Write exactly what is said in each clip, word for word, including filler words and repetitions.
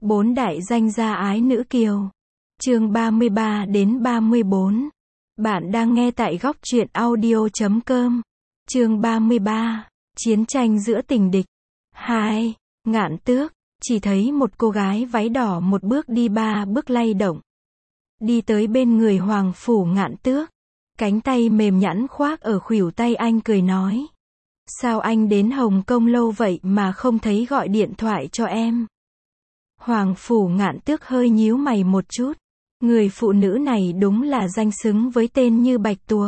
Bốn đại danh gia ái nữ kiều. Chương ba mươi ba đến ba mươi bốn. Bạn đang nghe tại góc truyện audio chấm com. Chương ba mươi ba. Chiến tranh giữa tình địch. hai. Ngạn Tước. Chỉ thấy một cô gái váy đỏ một bước đi ba bước lay động. Đi tới bên người Hoàng Phủ Ngạn Tước. Cánh tay mềm nhẵn khoác ở khuỷu tay anh, cười nói. Sao anh đến Hồng Kông lâu vậy mà không thấy gọi điện thoại cho em? Hoàng Phủ Ngạn Tước hơi nhíu mày một chút. Người phụ nữ này đúng là danh xứng với tên như bạch tuộc.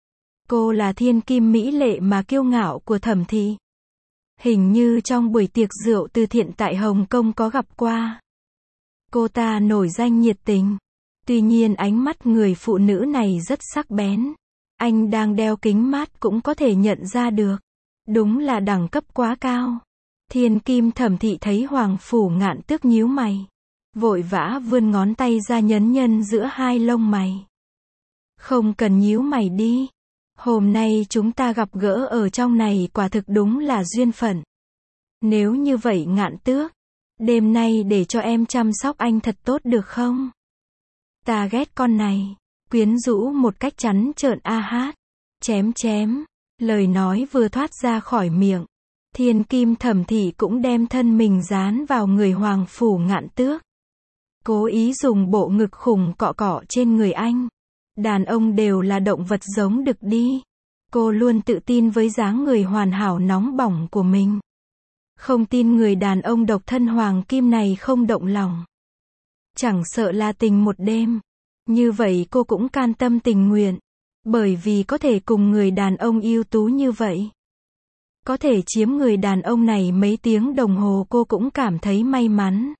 Cô là thiên kim mỹ lệ mà kiêu ngạo của Thẩm thị. Hình như trong buổi tiệc rượu từ thiện tại Hồng Kông có gặp qua. Cô ta nổi danh nhiệt tình. Tuy nhiên ánh mắt người phụ nữ này rất sắc bén. Anh đang đeo kính mát cũng có thể nhận ra được. Đúng là đẳng cấp quá cao. Thiên kim Thẩm thị thấy Hoàng Phủ Ngạn Tước nhíu mày. Vội vã vươn ngón tay ra nhấn nhân giữa hai lông mày. Không cần nhíu mày đi. Hôm nay chúng ta gặp gỡ ở trong này quả thực đúng là duyên phận. Nếu như vậy Ngạn Tước, đêm nay để cho em chăm sóc anh thật tốt được không? Ta ghét con này. Quyến rũ một cách trắng trợn a hát. Chém chém. Lời nói vừa thoát ra khỏi miệng. Thiên kim Thẩm thị cũng đem thân mình dán vào người Hoàng Phủ Ngạn Tước. Cố ý dùng bộ ngực khủng cọ cọ trên người anh. Đàn ông đều là động vật giống đực đi. Cô luôn tự tin với dáng người hoàn hảo nóng bỏng của mình. Không tin người đàn ông độc thân hoàng kim này không động lòng. Chẳng sợ là tình một đêm. Như vậy cô cũng can tâm tình nguyện. Bởi vì có thể cùng người đàn ông ưu tú như vậy. Có thể chiếm người đàn ông này mấy tiếng đồng hồ cô cũng cảm thấy may mắn.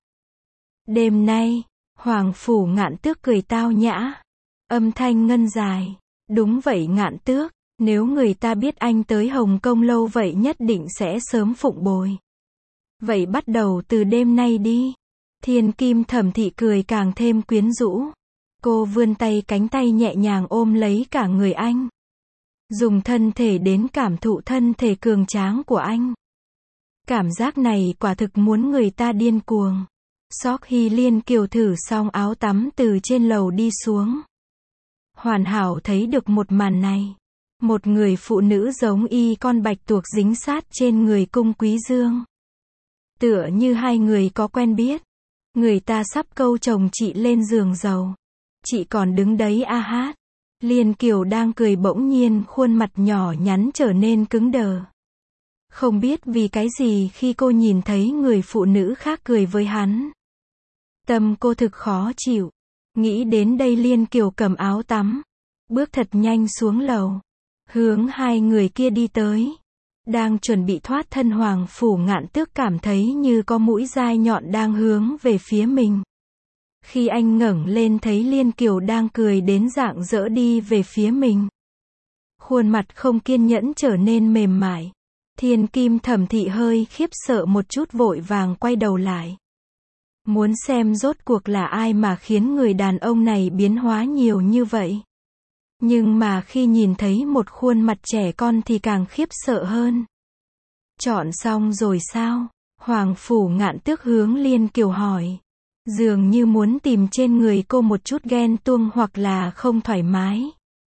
Đêm nay, Hoàng Phủ Ngạn Tước cười tao nhã. Âm thanh ngân dài. Đúng vậy Ngạn Tước, nếu người ta biết anh tới Hồng Kông lâu vậy nhất định sẽ sớm phụng bồi. Vậy bắt đầu từ đêm nay đi. Thiên kim Thẩm thị cười càng thêm quyến rũ. Cô vươn tay, cánh tay nhẹ nhàng ôm lấy cả người anh. Dùng thân thể đến cảm thụ thân thể cường tráng của anh. Cảm giác này quả thực muốn người ta điên cuồng. Sok Hy Liên Kiều thử xong áo tắm từ trên lầu đi xuống. Hoàn hảo thấy được một màn này. Một người phụ nữ giống y con bạch tuộc dính sát trên người Cung Quý Dương. Tựa như hai người có quen biết. Người ta sắp câu chồng chị lên giường dầu. Chị còn đứng đấy a hát. Liên Kiều đang cười bỗng nhiên khuôn mặt nhỏ nhắn trở nên cứng đờ. Không biết vì cái gì khi cô nhìn thấy người phụ nữ khác cười với hắn. Tâm cô thực khó chịu. Nghĩ đến đây Liên Kiều cầm áo tắm. Bước thật nhanh xuống lầu. Hướng hai người kia đi tới. Đang chuẩn bị thoát thân Hoàng Phủ Ngạn Tước cảm thấy như có mũi dai nhọn đang hướng về phía mình. Khi anh ngẩng lên thấy Liên Kiều đang cười đến rạng rỡ đi về phía mình. Khuôn mặt không kiên nhẫn trở nên mềm mại. Thiên kim Thẩm thị hơi khiếp sợ một chút vội vàng quay đầu lại. Muốn xem rốt cuộc là ai mà khiến người đàn ông này biến hóa nhiều như vậy. Nhưng mà khi nhìn thấy một khuôn mặt trẻ con thì càng khiếp sợ hơn. Chọn xong rồi sao? Hoàng Phủ Ngạn Tước hướng Liên Kiều hỏi. Dường như muốn tìm trên người cô một chút ghen tuông hoặc là không thoải mái.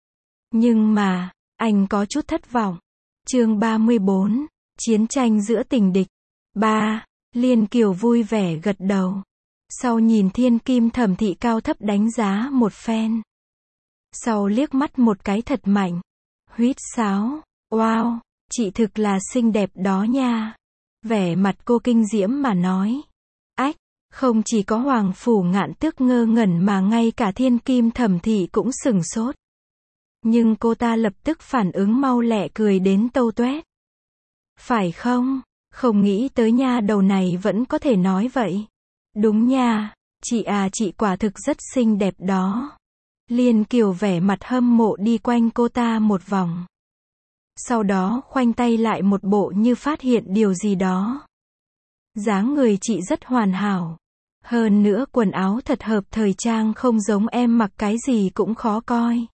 Nhưng mà, anh có chút thất vọng. Chương ba mươi bốn. Chiến tranh giữa tình địch. ba. Liên Kiều vui vẻ gật đầu. Sau nhìn thiên kim Thẩm thị cao thấp đánh giá một phen. Sau liếc mắt một cái thật mạnh. Huýt sáo. Wow, chị thực là xinh đẹp đó nha. Vẻ mặt cô kinh diễm mà nói. Ách, không chỉ có Hoàng Phủ Ngạn Tước ngơ ngẩn mà ngay cả thiên kim Thẩm thị cũng sửng sốt. Nhưng cô ta lập tức phản ứng mau lẹ cười đến tâu toét. Phải không? Không nghĩ tới nha đầu này vẫn có thể nói vậy. Đúng nha, chị à chị quả thực rất xinh đẹp đó. Liên Kiều vẻ mặt hâm mộ đi quanh cô ta một vòng. Sau đó khoanh tay lại một bộ như phát hiện điều gì đó. Dáng người chị rất hoàn hảo. Hơn nữa quần áo thật hợp thời trang không giống em mặc cái gì cũng khó coi.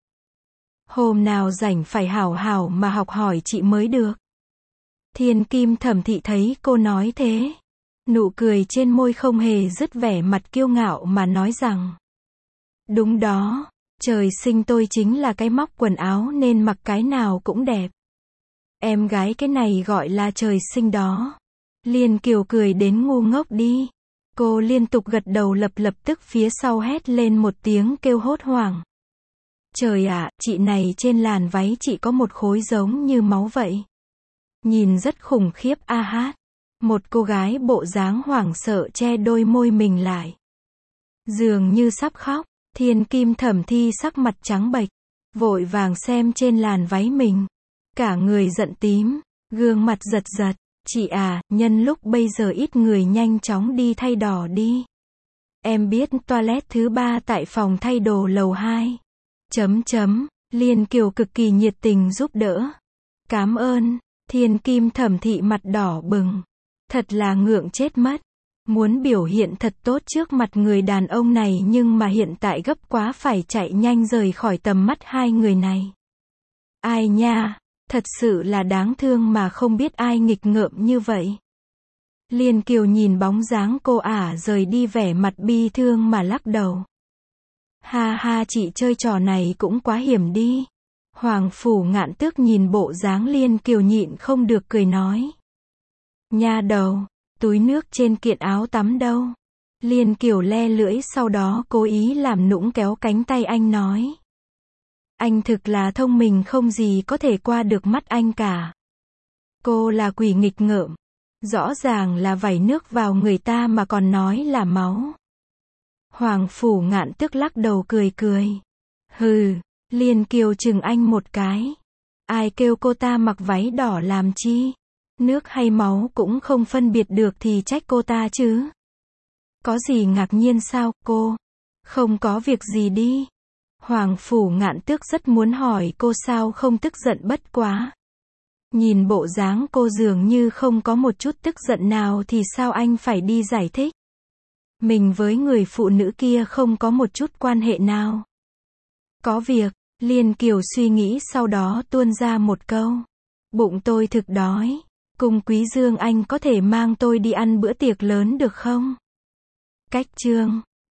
Hôm nào rảnh phải hảo hảo mà học hỏi chị mới được. Thiên kim Thẩm thị thấy cô nói thế. Nụ cười trên môi không hề dứt vẻ mặt kiêu ngạo mà nói rằng. Đúng đó, trời sinh tôi chính là cái móc quần áo nên mặc cái nào cũng đẹp. Em gái cái này gọi là trời sinh đó. Liên Kiều cười đến ngu ngốc đi. Cô liên tục gật đầu lập lập tức phía sau hét lên một tiếng kêu hốt hoảng. Trời ạ, chị này trên làn váy chị có một khối giống như máu vậy. Nhìn rất khủng khiếp a hát. Một cô gái bộ dáng hoảng sợ che đôi môi mình lại. Dường như sắp khóc, Thiên Kim Thẩm Thi sắc mặt trắng bệch, vội vàng xem trên làn váy mình. Cả người giận tím, gương mặt giật giật. Chị à, nhân lúc bây giờ ít người nhanh chóng đi thay đỏ đi. Em biết toilet thứ ba tại phòng thay đồ lầu hai. Chấm chấm, Liên Kiều cực kỳ nhiệt tình giúp đỡ. Cảm ơn, Thiên Kim Thẩm Thị mặt đỏ bừng. Thật là ngượng chết mất. Muốn biểu hiện thật tốt trước mặt người đàn ông này nhưng mà hiện tại gấp quá phải chạy nhanh rời khỏi tầm mắt hai người này. Ai nha, thật sự là đáng thương mà không biết ai nghịch ngợm như vậy. Liên Kiều nhìn bóng dáng cô ả rời đi vẻ mặt bi thương mà lắc đầu. Ha ha, chị chơi trò này cũng quá hiểm đi. Hoàng Phủ Ngạn Tước nhìn bộ dáng Liên Kiều nhịn không được cười nói. Nha đầu, túi nước trên kiện áo tắm đâu? Liên Kiều le lưỡi sau đó cố ý làm nũng kéo cánh tay anh nói. Anh thực là thông minh không gì có thể qua được mắt anh cả. Cô là quỷ nghịch ngợm. Rõ ràng là vẩy nước vào người ta mà còn nói là máu. Hoàng Phủ Ngạn Tước lắc đầu cười cười. Hừ, Liên Kiều chừng anh một cái. Ai kêu cô ta mặc váy đỏ làm chi? Nước hay máu cũng không phân biệt được thì trách cô ta chứ. Có gì ngạc nhiên sao, cô? Không có việc gì đi. Hoàng Phủ Ngạn Tước rất muốn hỏi cô sao không tức giận bất quá. Nhìn bộ dáng cô dường như không có một chút tức giận nào thì sao anh phải đi giải thích. Mình với người phụ nữ kia không có một chút quan hệ nào. Có việc, Liên Kiều suy nghĩ sau đó tuôn ra một câu. Bụng tôi thực đói. Cung Quý Dương anh có thể mang tôi đi ăn bữa tiệc lớn được không? Cách chương